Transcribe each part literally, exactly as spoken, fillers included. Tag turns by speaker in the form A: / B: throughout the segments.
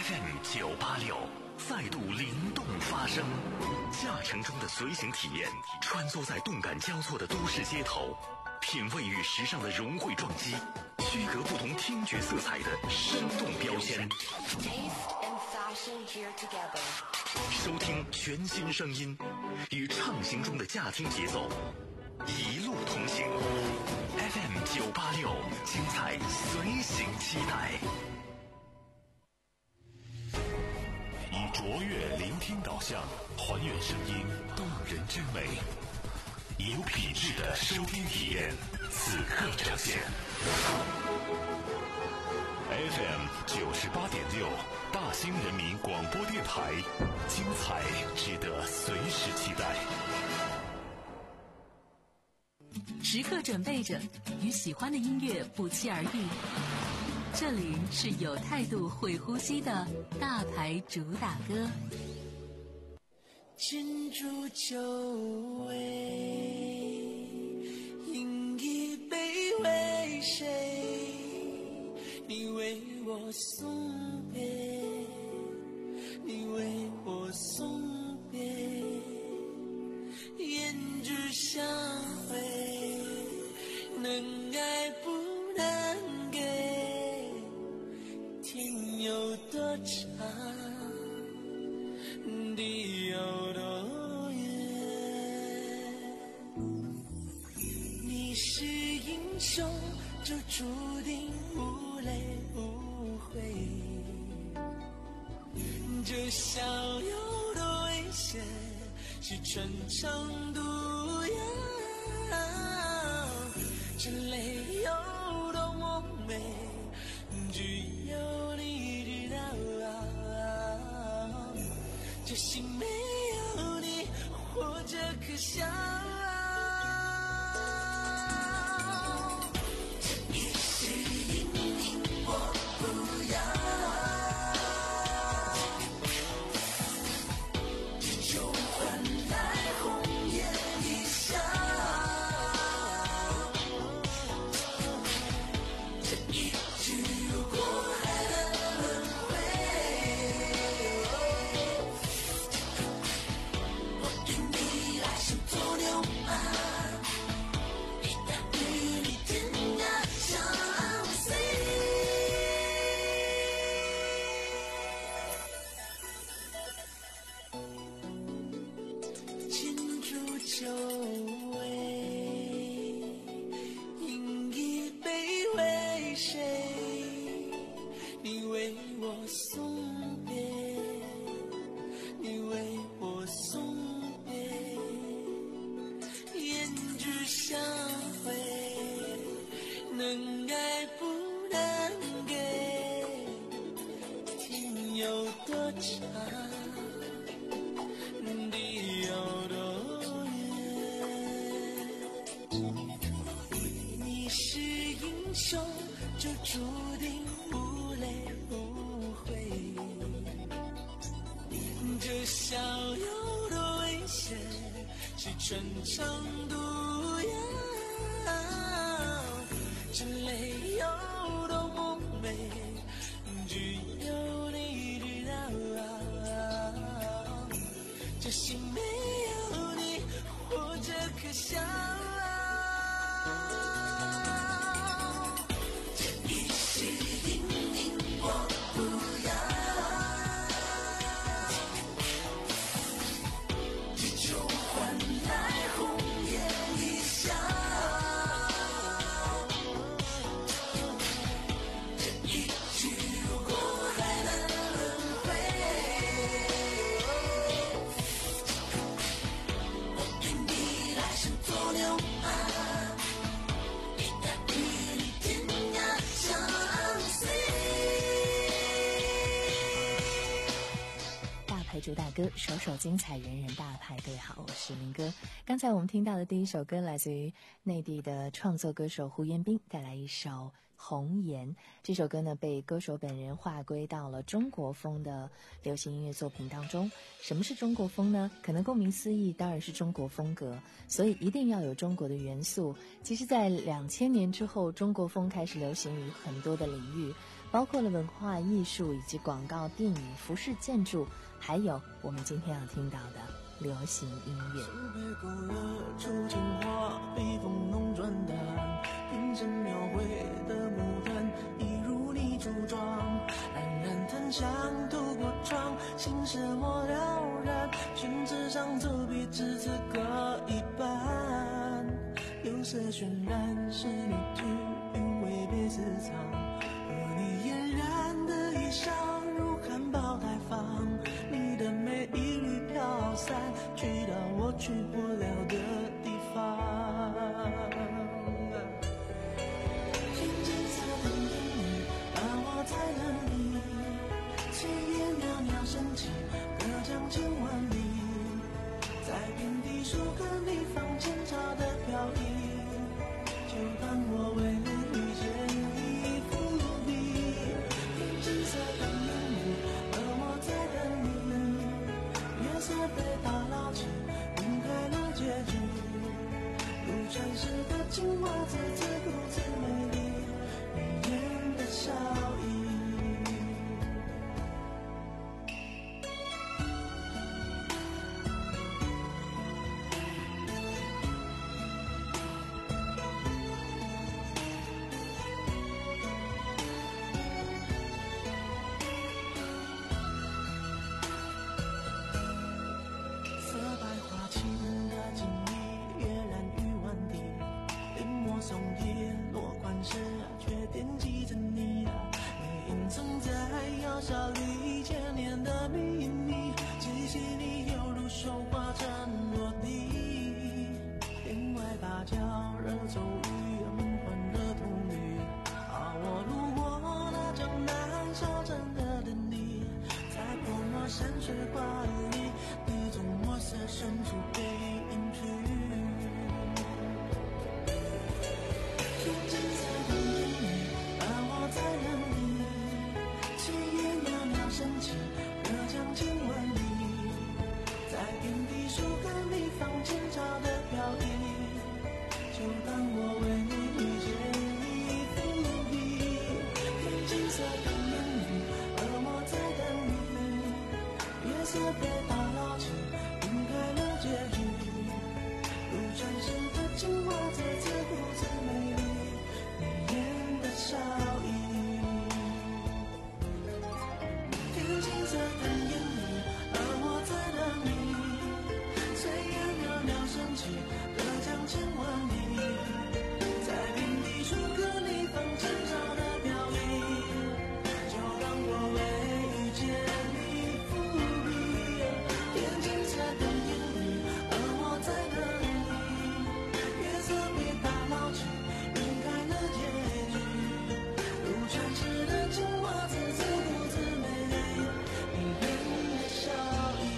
A: F M 九八六再度灵动发声，驾乘中的随行体验，穿梭在动感交错的都市街头，品味与时尚的融汇撞击，区隔不同听觉色彩的生动标签。收听全新声音，与畅行中的驾听节奏，一路同行。F M 九八六，精彩随行期待。以卓越聆听导向，还原声音动人之美，以有品质的收听体验，此刻呈现。F M 九十八点六，大兴人民广播电台，精彩值得随时期待。
B: 时刻准备着，与喜欢的音乐不期而遇。这里是有态度会呼吸的大牌主打歌。
C: 敬祝酒味，饮一杯为谁？你为我送别，你为我送别，胭脂相会，能爱不能给，天有多长，地有多远，你是英雄就注定无泪无悔，这逍遥的危险是穿肠毒药，这泪有多么美，只有你知道，这心没有你活着可笑。穿肠毒药，这泪有多么美，只有你知道，这心没有你活着可笑。这一世英名我不要，
D: 主打歌首首精彩，人人大派对。好，我是明哥。刚才我们听到的第一首歌来自于内地的创作歌手胡彦斌，带来一首《红颜》。这首歌呢被歌手本人划归到了中国风的流行音乐作品当中。什么是中国风呢？可能顾名思义当然是中国风格，所以一定要有中国的元素。其实在两千年之后，中国风开始流行于很多的领域，包包括了文化艺术以及广告、电影、服饰、建筑，还有我们今天要听到的流行音乐。
C: 手背勾勒出情话，笔锋浓转淡，平生描绘的牡丹，一如你梳妆，冉冉檀香透过窗，心事我了然，宣纸上走笔至此各一半，有色渲染是你句韵味被私藏，和你嫣然的衣裳如含苞待放，你的美一缕飘散，去到我去不了的地方。天金色的烟雨把我在了你，炊烟袅袅升起，隔江千万里，在遍地树根里放前朝的飘逸，就当我为你遇见你伏笔。天金色的烟雨而我在等你，月色被打捞起，晕开了结局，如传世的青花瓷，自顾自美丽，迷人的笑意。色白花青的锦衣，跃然于万地，临摹松叶落款时，却惦记着你。你隐藏在药效里千年的秘密，气息里犹如绣花针落地，天外芭蕉惹骤雨，欢热童女。啊，我路过那江南小镇的等你，在泼墨山水画里，你从墨色深处被隐去。天金色的烟雨把我在了你，炊烟袅袅升起，隔江千万里，在遍地树根里放前朝的飘逸，就当我为你遇见你伏笔。天金色的烟雨而我在等你，月色被打捞起，晕开了结局，如传世的青花瓷，自顾自美丽，迷人的笑意。天金色的烟雨而我在等你，炊烟袅袅升起，隔江千万里，在遍地树根里放前朝的飘逸，就当我为遇见你伏笔。天金色的烟雨而我在等你，月色被打捞起，晕开了结局，如传世的青花瓷，自顾自美丽，迷人的笑意。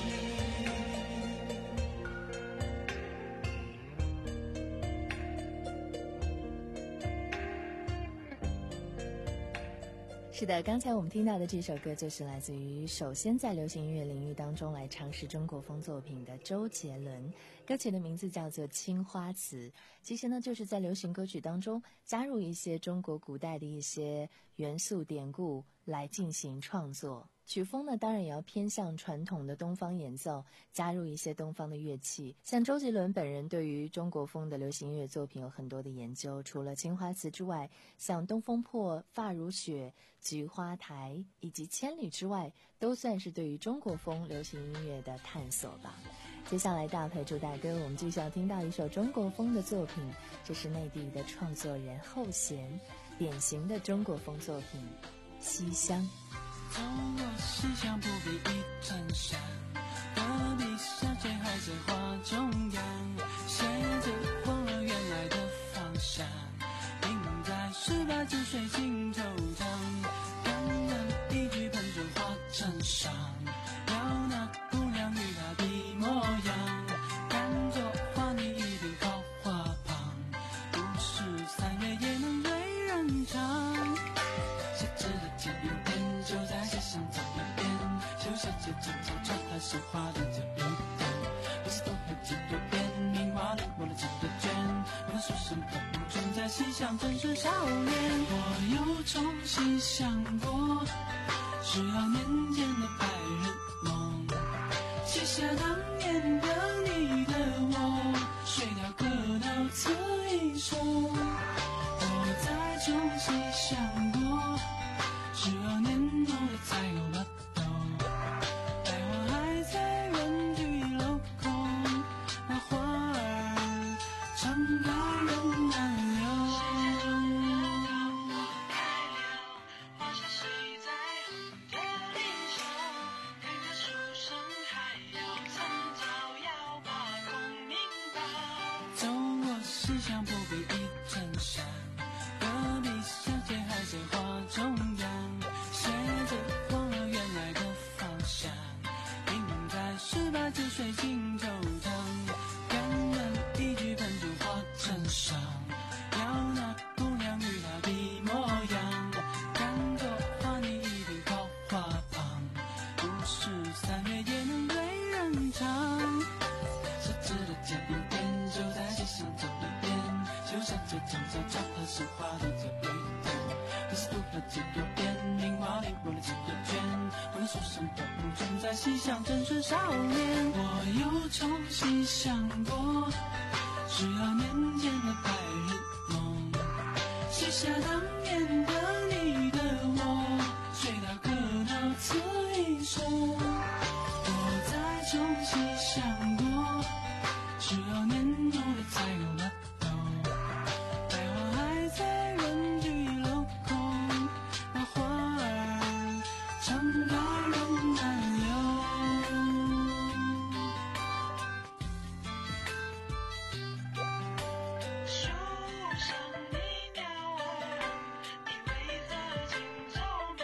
D: 是的，刚才我们听到的这首歌就是来自于首先在流行音乐领域当中来尝试中国风作品的周杰伦，歌曲的名字叫做《青花瓷》。其实呢，就是在流行歌曲当中加入一些中国古代的一些元素典故来进行创作。曲风呢，当然也要偏向传统的东方演奏，加入一些东方的乐器。像周杰伦本人对于中国风的流行音乐作品有很多的研究，除了《青花瓷》之外，像《东风破》、《发如雪》、《菊花台》以及《千里之外》，都算是对于中国风流行音乐的探索吧。接下来大陪祝大哥，我们继续要听到一首中国风的作品，这是内地的创作人后弦，典型的中国风作品《西厢》。
C: 走过西厢，不必一衬衫，隔壁小姐还在花中央，写着忘了原来的方向，映在十八之水镜头堂，刚刚一句喷着花衬裳，要那姑娘与她的模样，看着画你一柄好花旁，不是三月也能对人唱，写着的前一天就在西厢走一遍，秀小姐正在插她绣花的这一天，每次都会记多遍，名画里抹了几个圈，我的书生本不存在西厢，真是少年。我又重新想过十二年前的白日梦，写下当年的你的我，水调歌到此一首。我再重新想过十二年后的彩虹巴豆，待我还在人聚楼空，那花儿常开人难留。花是谁在风里手，看着书生还有趁早要把空明白。走过思想不必一阵闪，隔壁小姐还在花中央，写着忘了原来的方向，印在十八九岁心头疼，感人一句喷出花针上，要那姑娘与她的模样，看作花你一定靠花旁，不是三月也能对人唱。十指的剪一点，就在街上走一遍，就像这张小脚踏实花的最有一天，可是不了解多变，名花里我的几个圈，我的书生都不存在西厢真是少年。我又重新想过十二年前的白日梦，写下当年的你的我，水调歌到此一首。我再重新想过十二年后的彩虹巴豆，待我还在人聚楼空，那花儿常开人难留。树上的鸟儿，你围着轻皱眉，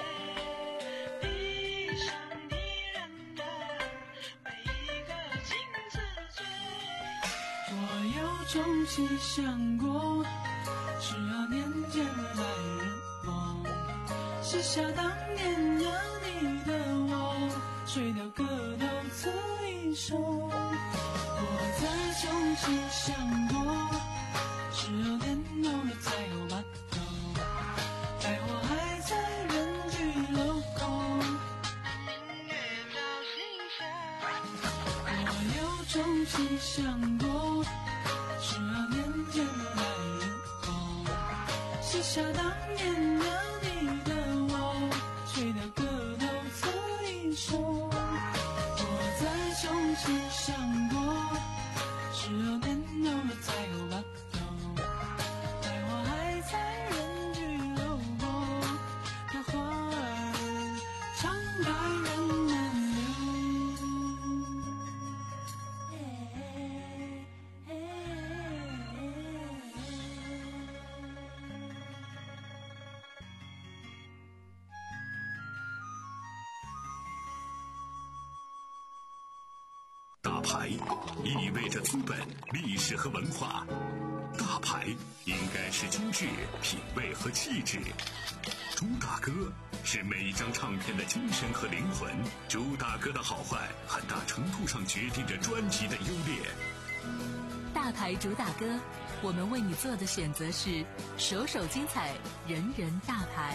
C: 地上的人儿，每一个镜子追。我又重新想过十二年前的白日梦，写下当年的你的我，水调歌到此一首。我再重新想过十二年后的彩虹巴豆，待我还在人聚楼空，明月照心上。我又重新想过十二年前的白日梦，写下当年的你的我，水调歌到此一首。我再重新想过十二年后的彩虹巴豆，待我还在人聚楼空，那花儿常开人难留。
A: 大牌意味着资本、历史和文化，大牌应该是精致、品味和气质。朱大哥是每一张唱片的精神和灵魂，朱大哥的好坏很大程度上决定着专辑的优劣。
B: 大牌主打歌，我们为你做的选择是首首精彩，人人大牌。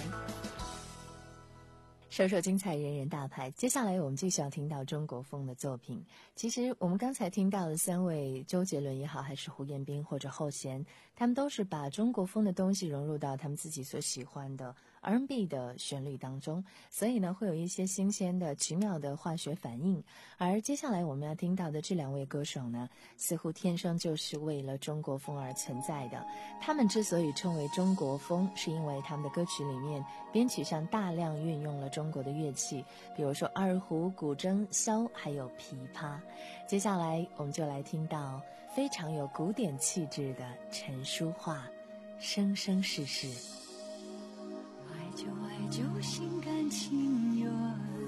D: 首首精彩，人人大牌。接下来我们继续要听到中国风的作品。其实我们刚才听到的三位，周杰伦也好，还是胡彦斌或者后弦，他们都是把中国风的东西融入到他们自己所喜欢的 R and B 的旋律当中，所以呢会有一些新鲜的奇妙的化学反应。而接下来我们要听到的这两位歌手呢，似乎天生就是为了中国风而存在的。他们之所以称为中国风，是因为他们的歌曲里面编曲上大量运用了中国的乐器，比如说二胡、古筝、箫还有琵琶。接下来我们就来听到非常有古典气质的陈淑桦，生生世世。
E: 爱就爱就心甘情愿，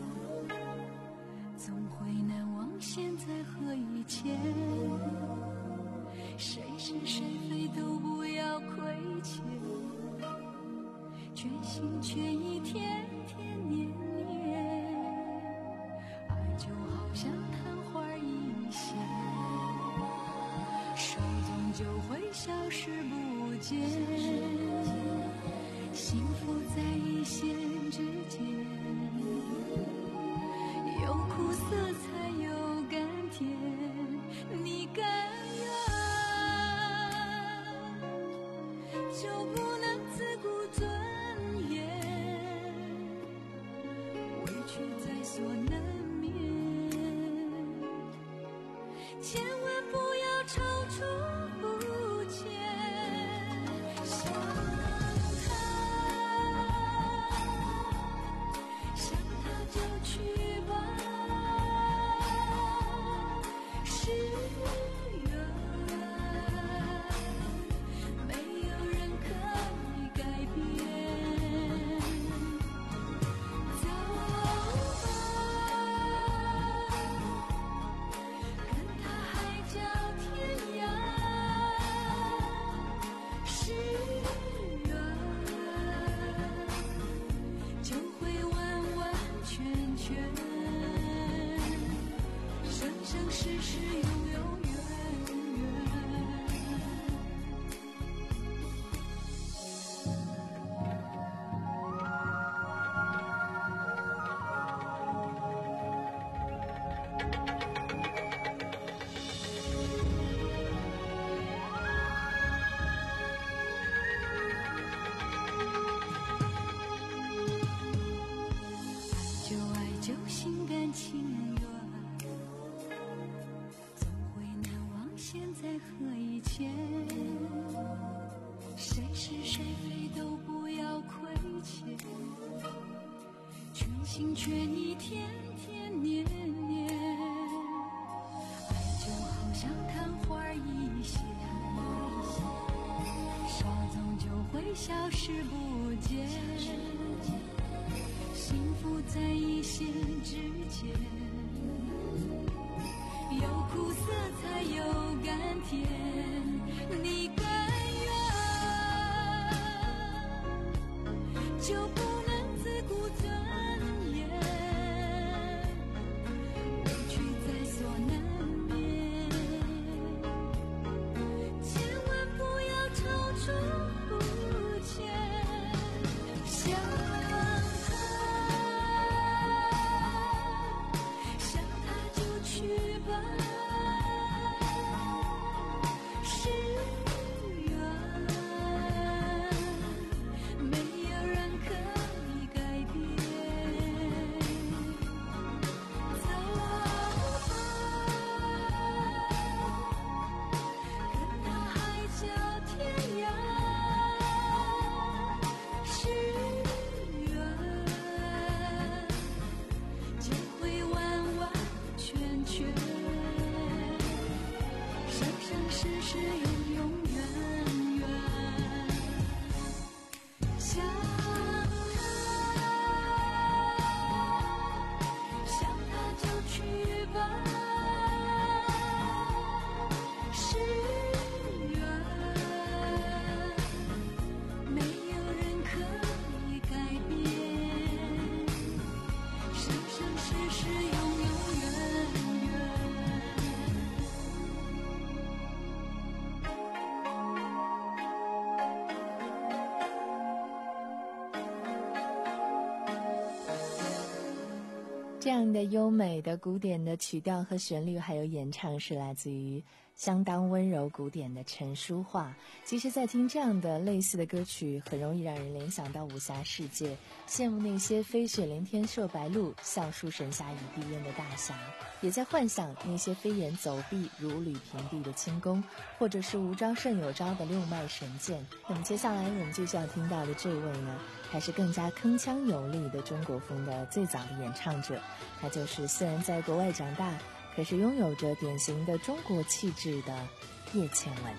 E: 总会难忘现在和以前，谁是谁非都不要亏欠，决心却一天天年年，爱就好像昙花一现，手终究会消失不见， 幸福在一线之间，有苦涩才有甘甜，你甘愿就不能自顾尊严，委屈在所难免，千万不要踌躇不前，想他想他就去吧，是缘，没有人可以改变，走吧，跟他海角天涯，是缘，就会完完全全，生生世世永永远远。就爱就心甘情愿，总会难忘现在和以前，谁是谁非都不要亏欠，全心全意天天年年，爱就好像昙花一现，稍纵就会消失不见，幸福在一线之间，有苦涩才有甘甜，你甘愿就不能自顾尊严，委屈在所难免，千万不要踌躇不前，想他想他就去吧，是缘，没有人可以改变，走吧，跟他海角天涯，是缘，就会完完全全，生生世世永永远远。想他想他就去吧，是缘，没有人可以改变，生生世世永永远远。
D: 这样的优美的古典的曲调和旋律，还有演唱是来自于相当温柔古典的陈淑桦。其实在听这样的类似的歌曲，很容易让人联想到武侠世界，羡慕那些飞雪连天射白鹿，笑书神侠倚碧雁的大侠，也在幻想那些飞檐走壁如履平地的轻功，或者是无招胜有招的六脉神剑。那么接下来我们就是要听到的这位呢，还是更加铿锵有力的中国风的最早的演唱者，他就是虽然在国外长大，可是拥有着典型的中国气质的叶倩文。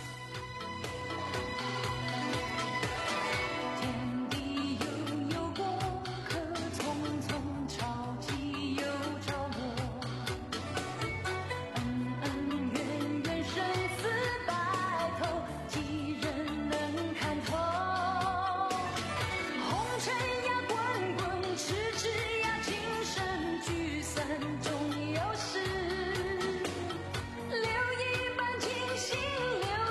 E: 天地悠悠过客，匆匆潮起又潮落，恩恩怨怨生死白头，几人能看透？红尘呀滚滚，痴痴呀情深，聚散终有时，留一半清醒，留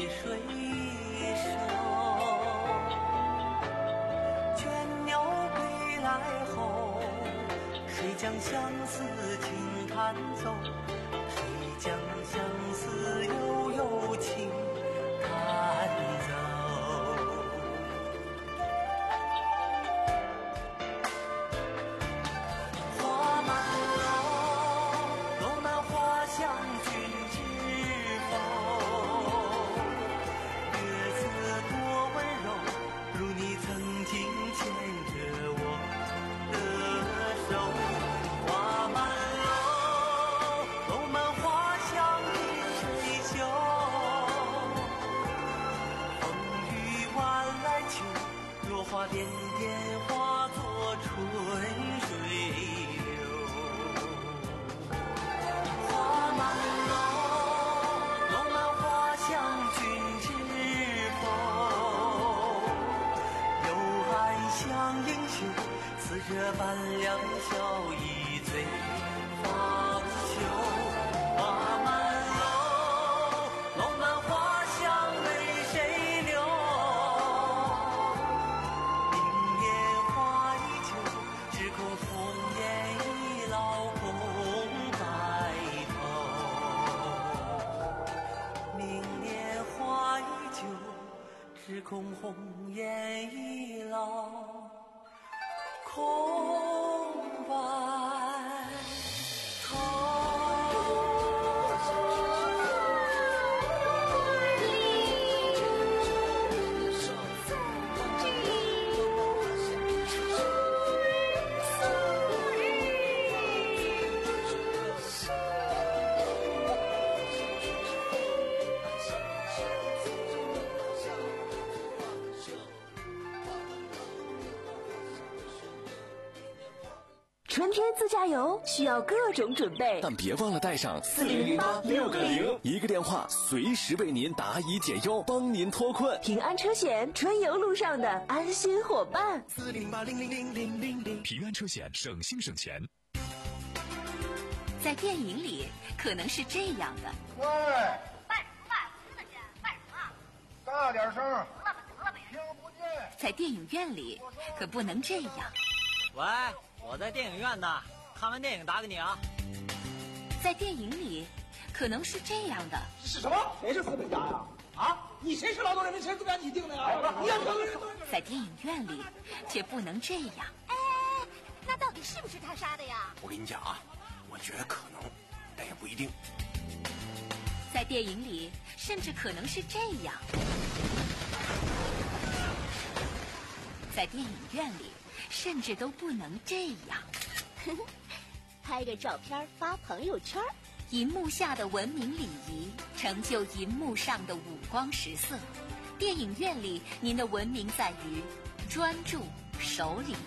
F: 水手，倦鸟归来后，谁将相思轻弹奏？谁将相思悠悠轻弹奏？花满楼，楼满花香君知否？月色多温柔，如你曾经牵着我的手。花满楼，楼满花香比谁秀？风雨晚来秋，落花点点化作春水流。花满楼，楼满花香君知否？幽暗香盈袖，似这般两小一醉方休。花满楼，楼满花香为谁留？明年花依旧，只恐红颜已老共白头。明年花依旧，只恐红颜已老空白头。
G: 春天自驾游需要各种准备，
H: 但别忘了带上
G: 四零零八六个零，
H: 一个电话随时为您答疑解忧，帮您脱困。
G: 平安车险，春游路上的安心伙伴。
A: 四零八零零零零零零，平安车险，省心省钱。
B: 在电影里可能是这样的。
I: 喂，
J: 办什么办？听得见？办什么？
I: 大点声。
J: 得了吧，得了呗。
I: 听不见。
B: 在电影院里可不能这样。
K: 喂，我在电影院呢，看完电影打给你啊。
B: 在电影里可能是这样的。
I: 是什么？谁是资本家呀？啊，你谁是劳动人民？谁资本家你定的呀？你要
B: 在电影院里却不能这样。
J: 哎，那到底是不是他杀的呀？
L: 我跟你讲啊，我觉得可能，但也不一定。
B: 在电影里甚至可能是这样。在电影院里甚至都不能这样。
J: 拍个照片发朋友圈。
B: 银幕下的文明礼仪成就银幕上的五光十色。电影院里您的文明在于专注守礼。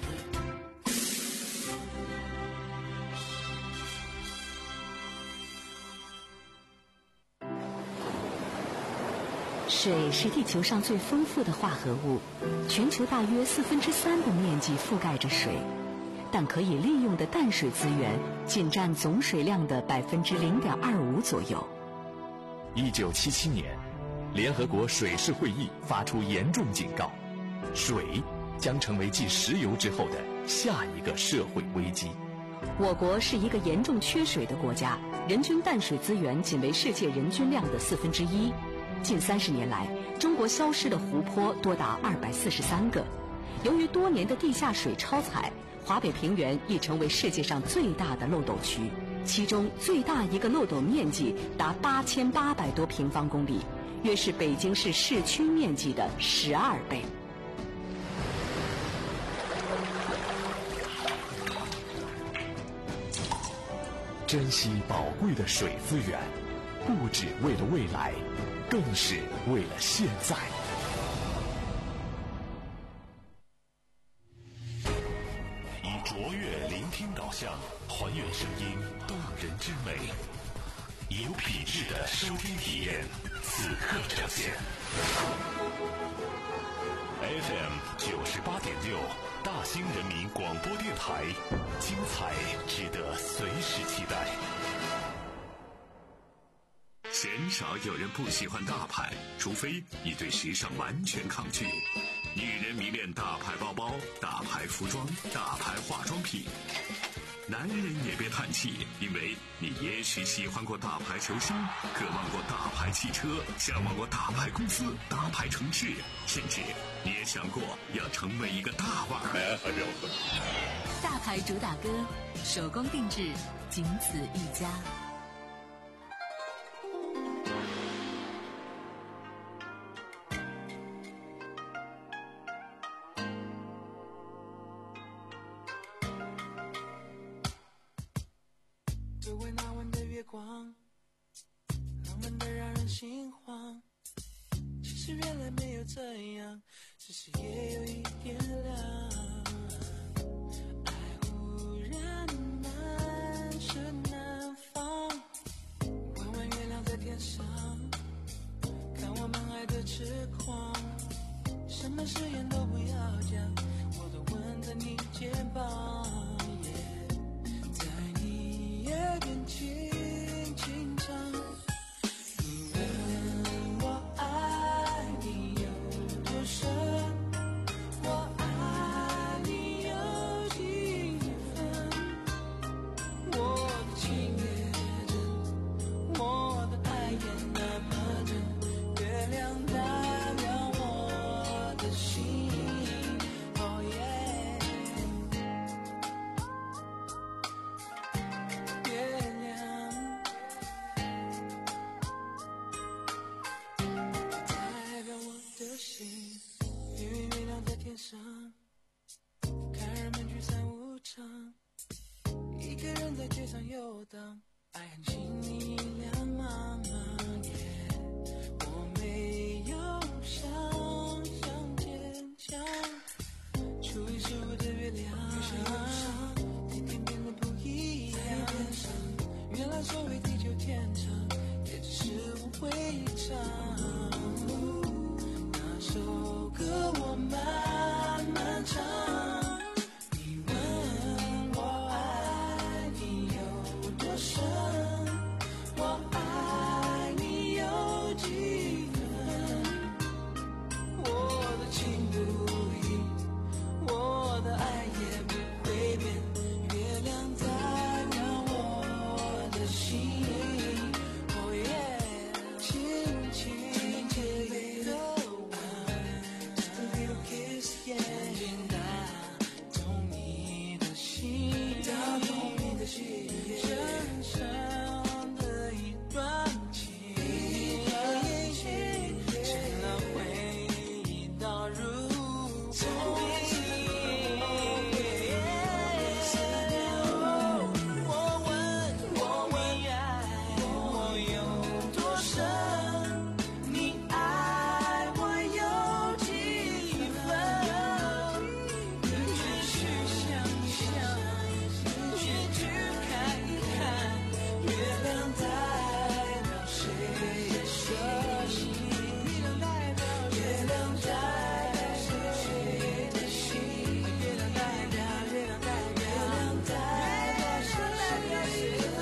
B: 水是地球上最丰富的化合物，全球大约四分之三的面积覆盖着水，但可以利用的淡水资源仅占总水量的百分之零点二五左右。
A: 一九七七年，联合国水事会议发出严重警告，水将成为继石油之后的下一个社会危机。
B: 我国是一个严重缺水的国家，人均淡水资源仅为世界人均量的四分之一。近三十年来，中国消失的湖泊多达二百四十三个。由于多年的地下水超采，华北平原已成为世界上最大的漏斗区，其中最大一个漏斗面积达八千八百多平方公里，约是北京市市区面积的十二倍。
A: 珍惜宝贵的水资源，不只为了未来，更是为了现在。以卓越聆听导向，还原声音动人之美，以有品质的收听体验，此刻呈现。F M 九十八点六，大兴人民广播电台，精彩值得随时期待。 鲜少有人不喜欢大牌，除非你对时尚完全抗拒。女人迷恋大牌包包、大牌服装、大牌化妆品。男人也别叹气，因为你也许喜欢过大牌球星，渴望过大牌汽车，向往过大牌公司、大牌城市，甚至你也想过要成为一个大腕儿。
B: 大牌主打歌，手工定制，仅此一家。
C: 周围那晚的月光，浪漫的让人心慌。其实原来没有这样，只是也有一点凉。爱忽然难舍难放，弯弯月亮在天上，看我们爱的痴狂。什么誓言都不要讲，我都吻在你肩膀。耳边轻轻唱，你问我爱你有多深，我爱你有几分，我的情也真，我的爱也那么真，月亮代表我的心。Oh yeah，看人们聚散无常，一个人在街上游荡，爱很轻易两茫茫。我没有想象坚强，初一十五的月亮，天天变得不一样。原来所谓地久天长，也只是无谓一场。那首歌我慢慢唱，你问我爱你有多深，我爱你有几分，我的情不移，我的爱也不会变，月亮代表我的心。Oh yeah， 轻轻深深的一段情，成了回忆倒入生命。我问我问爱我有多深，你爱我有几分，你只需想象，你去看一看，月亮代表谁的心，月亮代表月亮代表谁的心，月亮代表月亮代表月亮代表谁的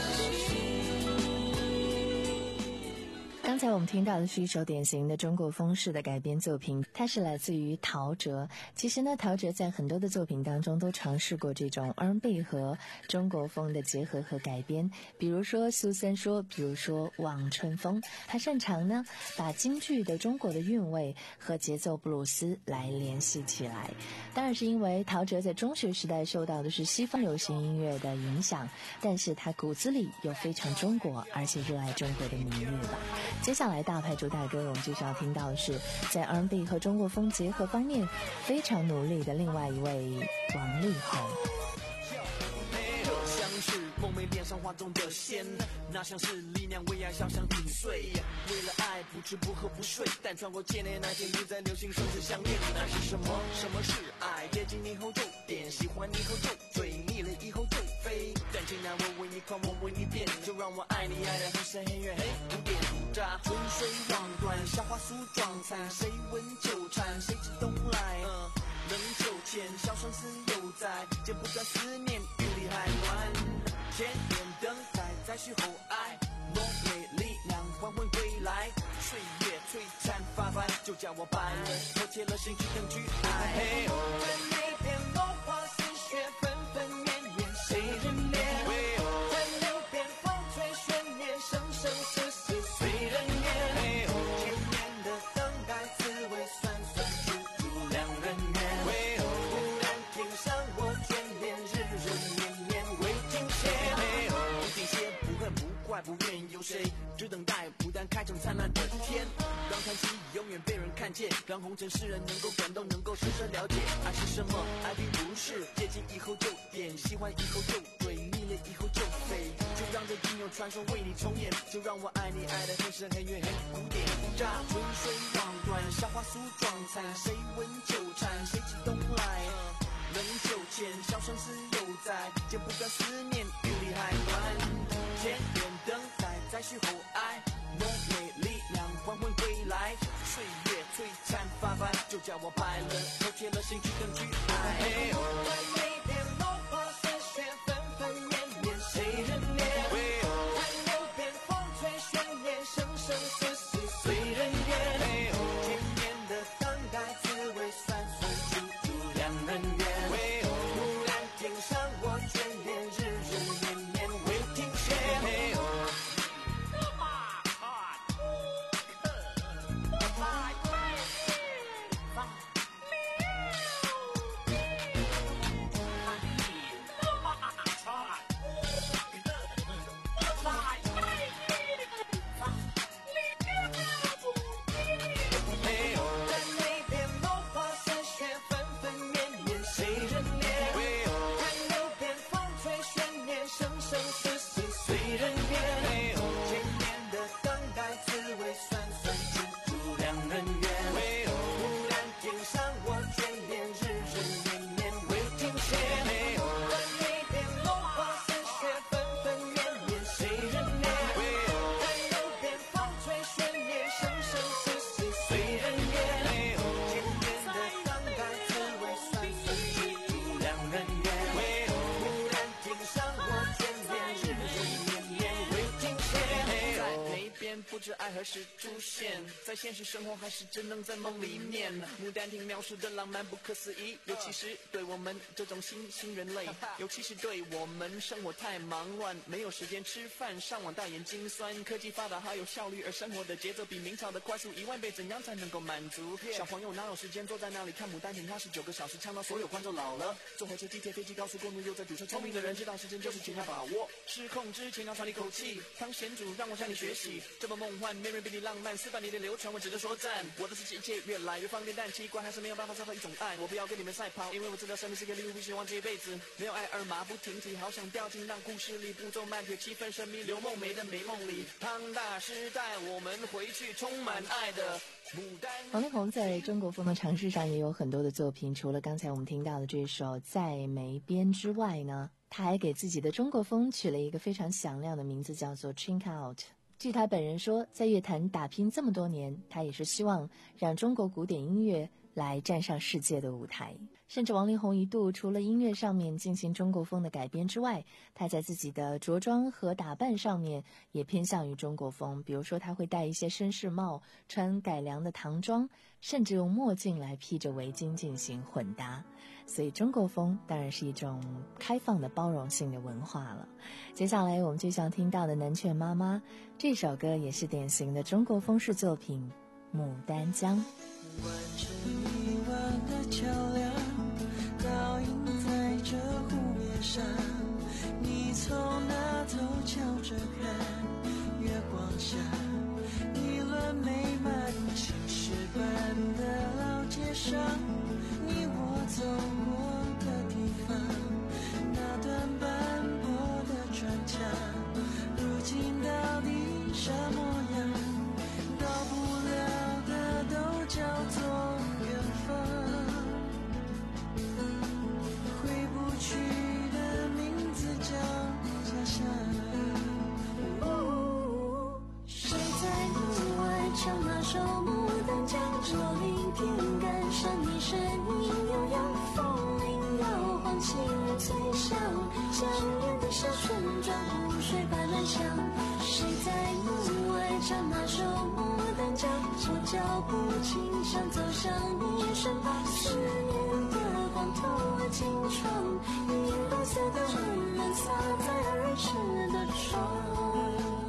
C: 心。
D: 刚才我们听到的是一首典型的中国风式的改编作品，它是来自于陶喆。其实呢，陶喆在很多的作品当中都尝试过这种 R and B 和中国风的结合和改编，比如说苏三说，比如说望春风。他擅长呢把京剧的中国的韵味和节奏布鲁斯来联系起来。当然是因为陶喆在中学时代受到的是西方流行音乐的影响，但是他骨子里有非常中国而且热爱中国的民乐吧。接下来大牌主打歌我们就是要听到的是在 R and B 和中国风结合方面非常努力的另外一位王力宏。
M: 梦寐脸上画中的仙，那像是力量为爱小想顶碎，为了爱不吃不喝不睡，但穿过千年那天不再流行生死相恋。那是什么？什么是爱？接近以后就点，喜欢以后就追，腻了以后就飞。感情让我为你狂，我为你变，就让我爱你爱的黑深黑月黑五点炸，春水望断，夏花梳妆残，谁闻纠缠，谁知东来？嗯，冷酒浅，小生死犹在，剪不断思念，云里还乱。千年等待，再续后爱，浓美力量，缓缓。 叫我白了头，贴了心去等去爱。嘿，在那边落花似雪，纷纷绵绵，谁人眠？在那边风吹悬念，生生世世随人念。千年的等待，滋味酸酸，处处两人缘。忽然听上我眷恋，日日绵绵未停歇。不停歇，不恨不怪不怨，有谁只等待牡丹开成灿烂的天？让传奇永远被人看见，让红尘世人能够感动，能够深深了解爱是什么。爱并不是接近以后就点，喜欢以后就对，迷恋以后就飞。就让这音乐传说为你重演，就让我爱你爱得很深很远很古典。乍春水望断，夏花酥妆残，谁闻纠缠，谁知东来？冷酒前，笑声似犹在，剪不断思念，雨里还暖。千年等待，再续后爱，浓美力量缓缓归来。岁月璀璨发白，就叫我白了头，贴了心去等去爱。在那边落花似雪，纷纷绵绵，谁人念？在那边风吹悬念，生生世世随人缘。千年的等待，滋味酸酸，处处两人缘。忽然听上我眷恋，日日绵绵未停歇。不知爱何时出现，在现实生活还是只能在梦里面。牡丹亭描述的浪漫不可思议，尤其是对我们这种新兴人类，尤其是对我们生活太忙乱，没有时间吃饭，上网大眼睛酸。科技发达还有效率，而生活的节奏比明朝的快速一万倍，怎样才能够满足？小朋友哪有时间坐在那里看牡丹亭？二十九个小时，呛到所有观众老了。坐火车、地铁、飞机、高速公路，又在堵车。聪明的人知道时间就是钱要把握，失控之前要喘一口气。当贤主让我向你学习，这么梦幻，没人比你浪漫。四百年的流传，我只能说赞。我的世界一切越来越方便，但奇怪还是没有办法找到一种爱。我不要跟你们赛跑，因为我知道生命是个礼物，不希望这一辈子没有爱而马不停蹄。好想掉进让故事里步骤慢铁，气氛神秘，刘梦梅的美梦里。庞大时代，我们回去充满爱的牡丹。
D: 王力宏在中国风的尝试上也有很多的作品，除了刚才我们听到的这首《在梅边》之外呢，他还给自己的中国风取了一个非常响亮的名字，叫做 Chink Out。据他本人说，在乐坛打拼这么多年，他也是希望让中国古典音乐来站上世界的舞台。甚至王力宏一度除了音乐上面进行中国风的改编之外，他在自己的着装和打扮上面也偏向于中国风。比如说他会戴一些绅士帽，穿改良的唐装，甚至用墨镜来披着围巾进行混搭。所以中国风当然是一种开放的包容性的文化了。接下来我们就想听到的南拳妈妈，这首歌也是典型的中国风式作品《牡丹江》。
C: 完成一万个桥梁，倒映在这湖面上，你从那头瞧着看，月光下一轮美满，青石板的老街上，你我走过的地方，那段斑驳的砖墙，如今到底什么样？到不了的都叫做缘分，回不去的名字叫家乡。谁在路外唱那首牡丹江？这里听感山你声音悠扬，风铃摇晃
E: 黄气最香，香烟的小村庄湖水般乱响。谁在门外唱那首牡丹江？我脚步轻响走向你身旁，思念的光透了金窗，银白色的温暖洒在儿时的窗。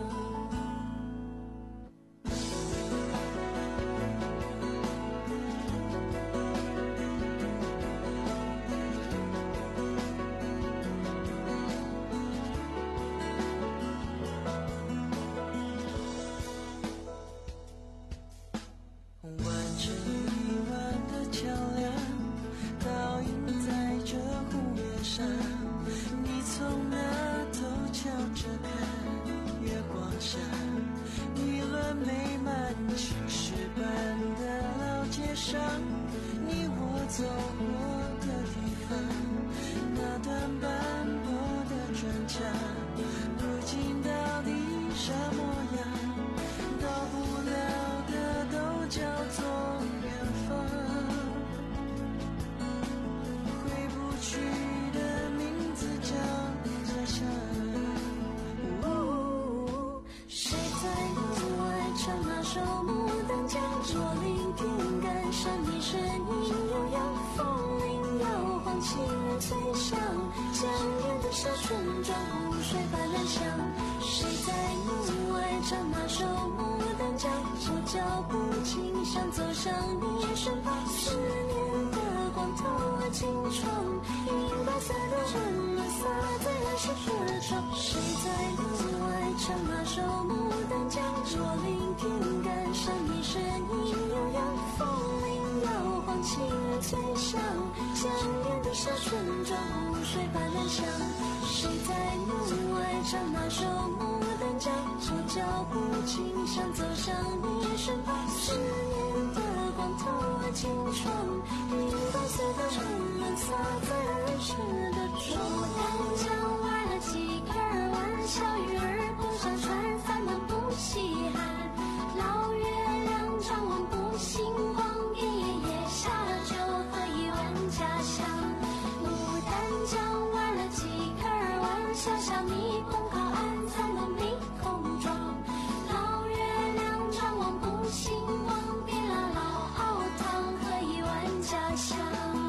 E: 脚步轻响走向你身旁，思念的光透了金窗，银白色的温暖洒在儿时的窗。谁在门外唱那首牡丹江？我聆听感伤你声音悠扬，风铃摇晃起了最响，香烟的小村庄湖水般乱响。谁在门外唱那首牡丹江？我脚步轻响走向你身旁，思念的光透了金窗，银白色的温暖洒在儿时的窗。牡丹江玩了几根玩，小鱼儿不上船，咱们不稀罕。老月亮张望不星光，一夜夜下了就可以问家乡。牡丹江玩了几根玩，小小蜜蜂靠岸，咱们迷空装。老月亮张望不星光，别了老熬汤，可以问家乡。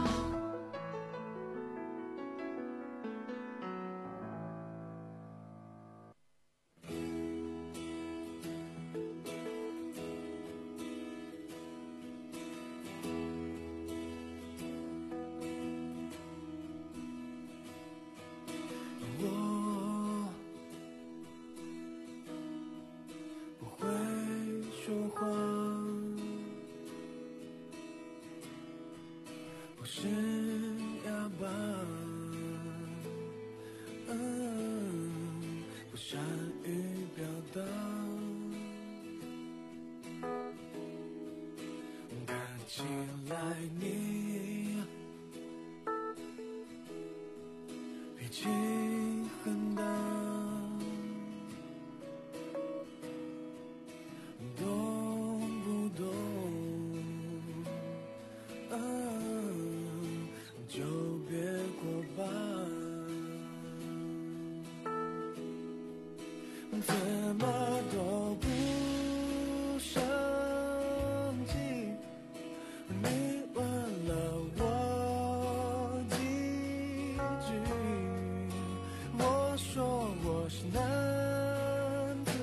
C: 怎么都不生气，你问了我几句，我说我是男子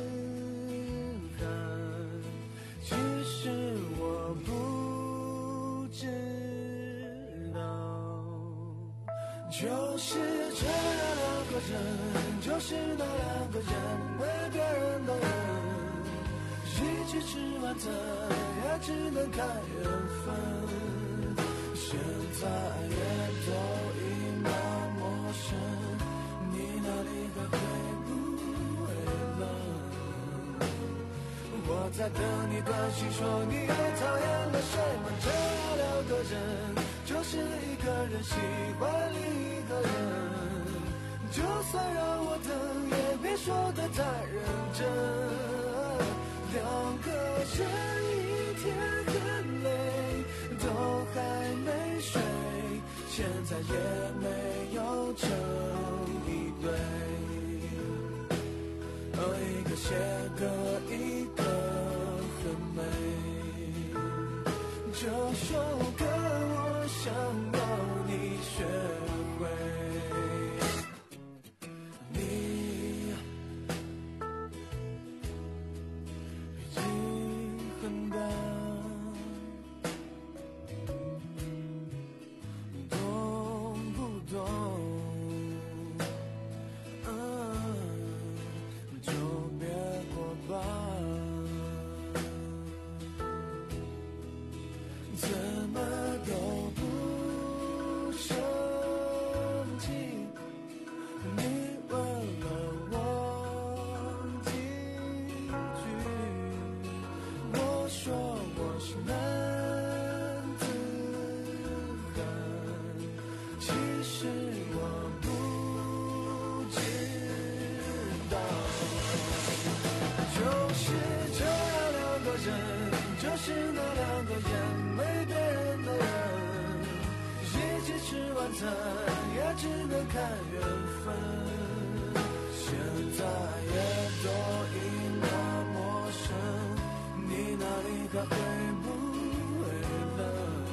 C: 汉，其实我不知道，就是这两个人，就是那两个人。为别人的人，一起吃晚餐也只能看缘分。现在也都已那么深，你那里还会不会冷？我在等你短信说你又讨厌了谁吗？这两个人，就是一个人喜欢另一个人。就算让我等，也别说得太认真。两个人一天很累，都还没睡，现在也没
M: 成一对，而一个写歌，一个很美。这首歌我想要你学会，你已经很大，懂不懂？嗯，就别过吧。怎么都不生气，你问了我几句，我说我是男子汉，其实我不知道，就是这两个人，就是那两个人。没别人的人，一起吃晚餐，也只能看缘分。现在也都已那陌生，你哪里还会不会冷？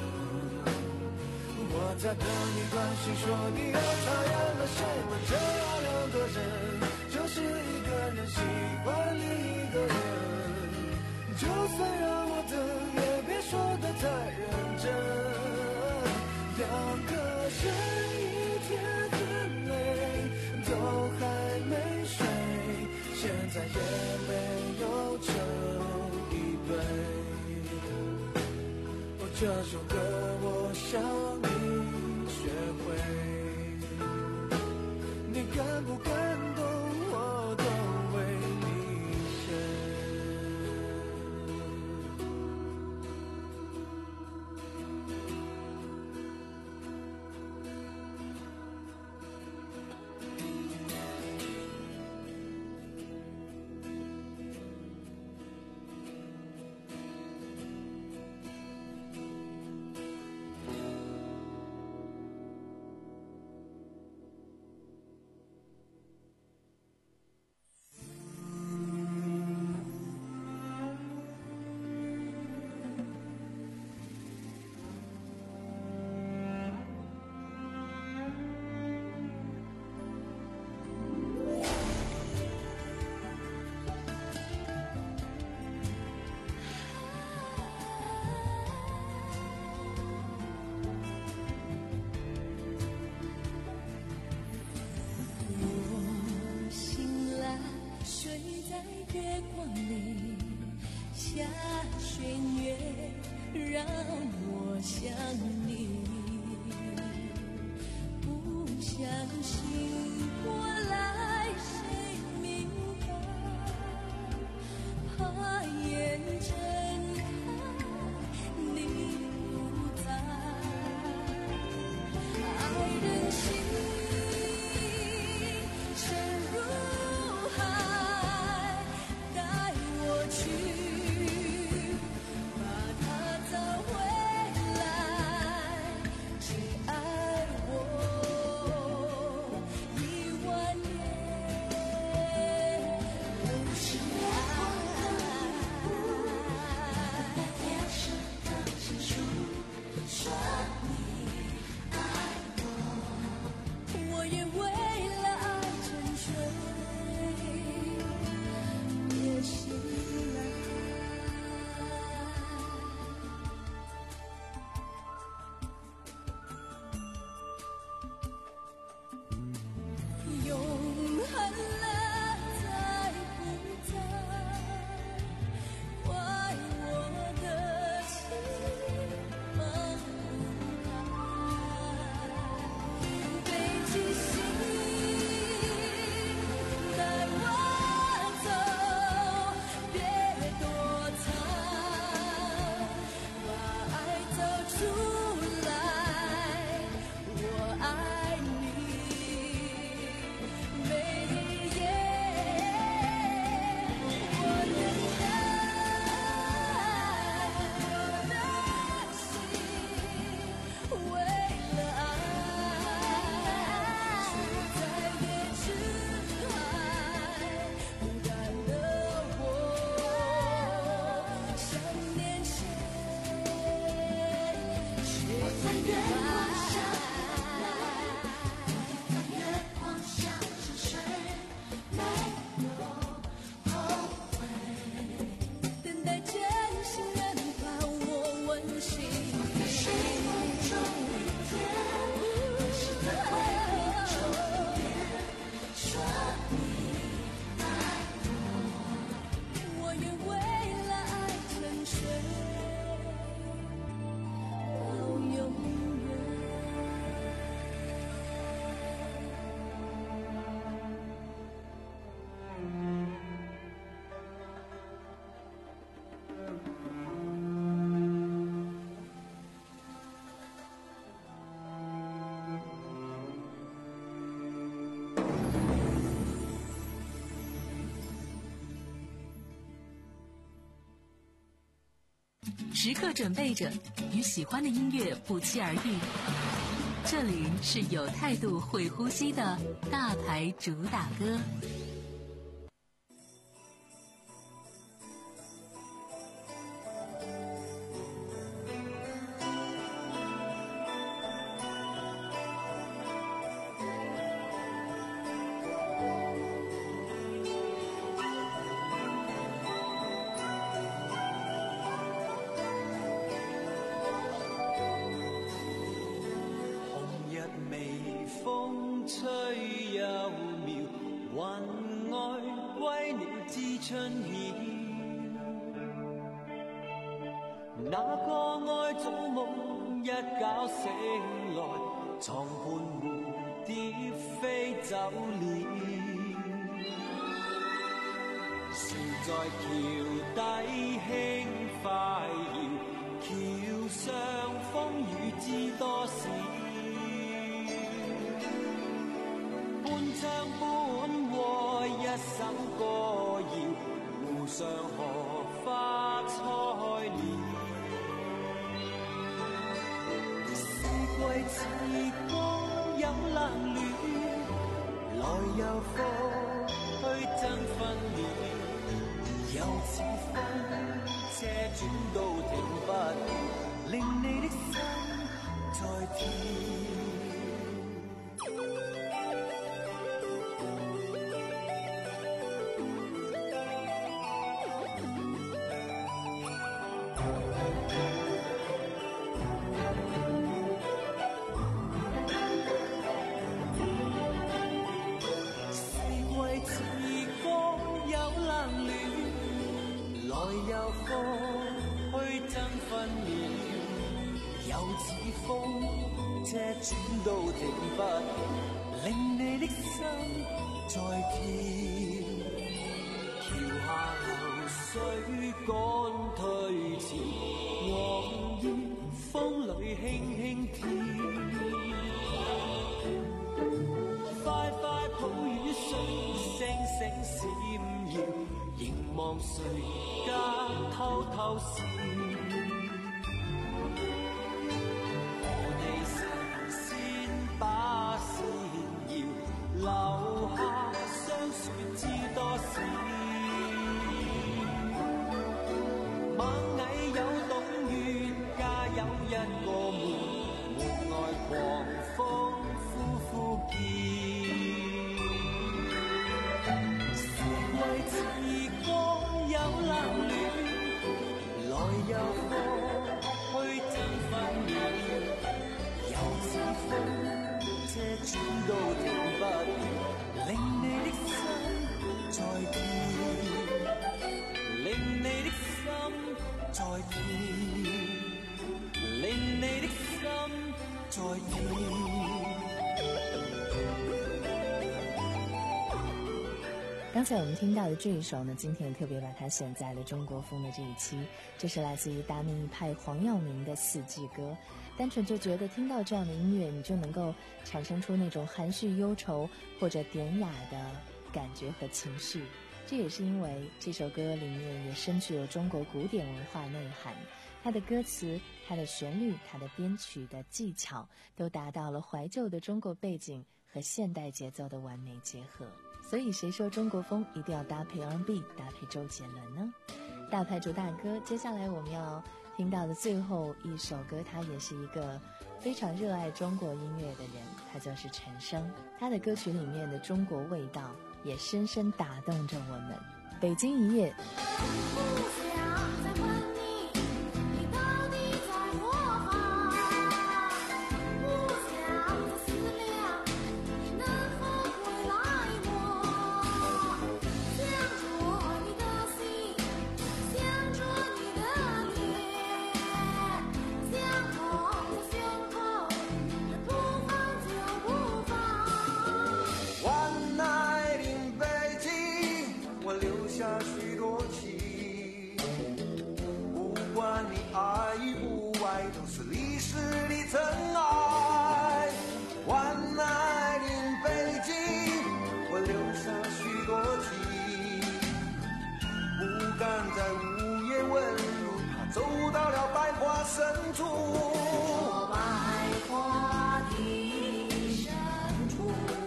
M: 我在等你关心，说你又讨厌了谁？问这两个人，就是一个人喜欢另一个人，就算让我等，也别说得太认真。两个人一天很累，都还没睡，现在也没有成一对。哦，这首歌我想你学会，你感不感动我都为你写。
B: 时刻准备着与喜欢的音乐不期而遇。这里是有态度会呼吸的大牌主打歌。
F: 那個愛早夢一覺醒來，床畔蝴蝶飛走了，船在橋底輕快搖，橋上風雨知多少，半唱半和一首歌謠，湖上荷花開了。為似光有冷暖，來又復去爭分秒，又似風車轉都停不了，令你的心在跳。車轉都停不了，令你的心在跳。橋下流水趕退潮，黃葉風裏輕輕跳。快快抱雨水，星星閃耀，凝望誰家偷偷笑。把線搖，留下相說知多少。螞蟻有洞穴，家有一個門，門外狂風呼呼叫。是為似光有冷暖，來又復去爭分秒，又似風車轉都停不了，令你的心在跳，令你的心在跳，令你的心在跳。
D: 刚才我们听到的这一首呢，今天也特别把它选在了中国风的这一期，这是来自于达明一派黄耀明的四季歌。单纯就觉得听到这样的音乐，你就能够产生出那种含蓄忧愁或者典雅的感觉和情绪。这也是因为这首歌里面也深具有中国古典文化内涵，它的歌词、它的旋律、它的编曲的技巧都达到了怀旧的中国背景和现代节奏的完美结合。所以谁说中国风一定要搭配 R and B 搭配周杰伦呢？ 大牌主大哥。接下来我们要听到的最后一首歌，他也是一个非常热爱中国音乐的人，他就是陈升。他的歌曲里面的中国味道也深深打动着我们。北京一夜。
F: 深处，百花的深处，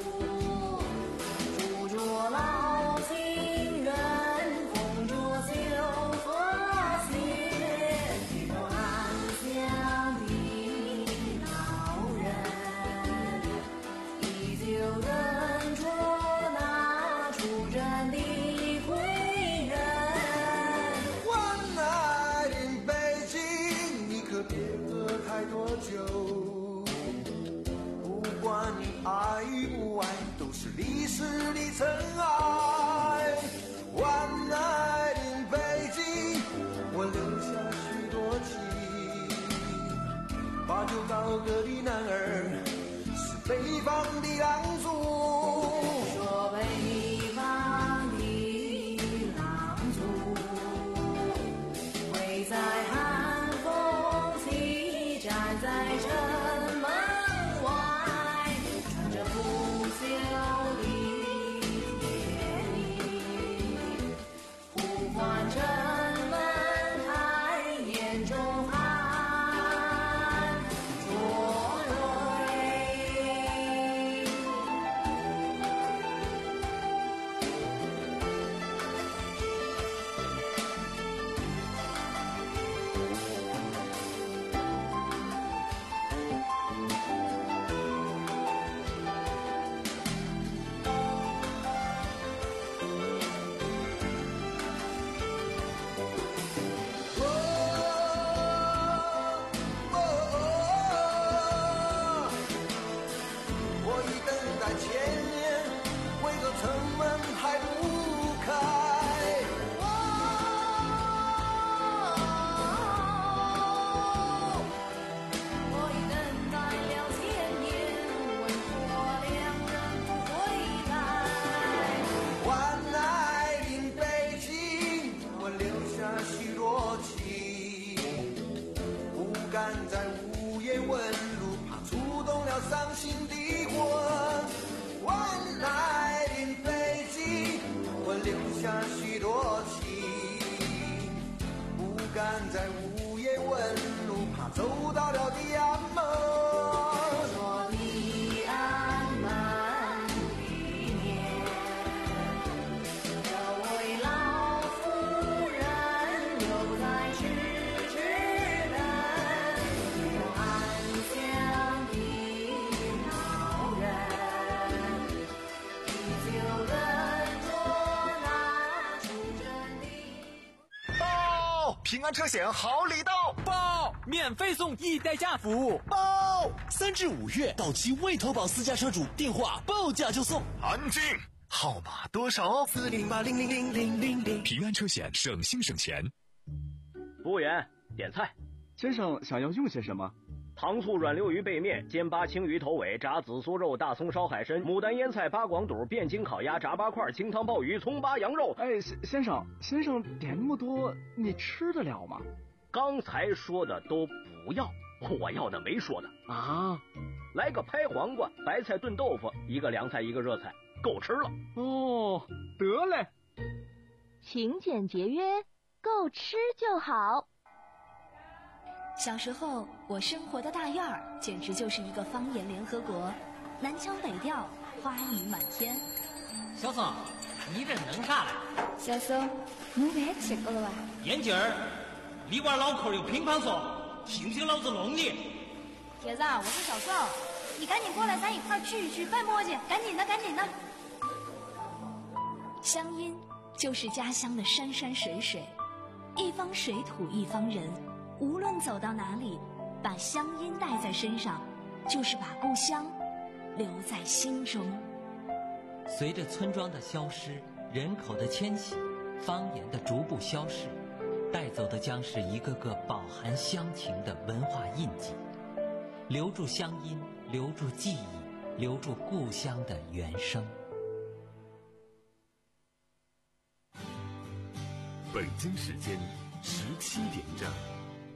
F: 住着老情人，风着秋和雪，暗香的老人，依旧等着那出征的归人。万爱的北京，可别喝太多酒，不管你爱与不爱，都是历史的尘埃。万爱的北京，我留下许多情。把酒高歌的男儿，是北方的狼族。说北方的狼族，会在寒风起站在城门外，穿着不朽的铁衣，呼唤城门开，眼中含灼蕊。伤心的魂，万爱的北京，我留下许多情，不敢在午夜问路，怕走到了地安门。说地安门里面有位老妇人，犹在痴痴等，有安详的
A: 平安车险好礼到，
N: 报免费送一代驾服务，
H: 报三至五月到期未投保私家车主电话报价就送。
A: 安静，号码多少？
M: 四零八零零零零零零。
A: 平安车险，省心省钱。
O: 服务员，点菜。
P: 先生想要用些什么？
O: 糖醋软溜鱼背面、煎八青鱼头尾、炸紫苏肉、大葱烧海参、牡丹腌菜、八广肚、汴京烤鸭、炸八块、清汤鲍鱼、葱八羊肉。
P: 哎，先生，先生点那么多，你吃得了吗？
O: 刚才说的都不要，我要的没说的
P: 啊。
O: 来个拍黄瓜、白菜炖豆腐，一个凉菜一个热菜，够吃了。
P: 哦，得嘞。
J: 勤俭节约，够吃就好。
Q: 小时候，我生活的大院儿简直就是一个方言联合国，南腔北调，花语满天。
K: 小宋， 你这能啥嘞？
R: 小叔，侬饭吃过了吧？
K: 眼镜儿，你玩脑壳有乒乓说，信不信老子弄你？
R: 铁子，我是小邵，你赶紧过来，咱一块聚一聚，别磨叽，赶紧的，赶紧的。
Q: 乡音就是家乡的山山水水，一方水土一方人，无论走到哪里，把乡音带在身上，就是把故乡留在心中。
S: 随着村庄的消失，人口的迁徙，方言的逐步消逝，带走的将是一个个饱含乡情的文化印记。留住乡音，留住记忆，留住故乡的原声。
A: 北京时间十七点整。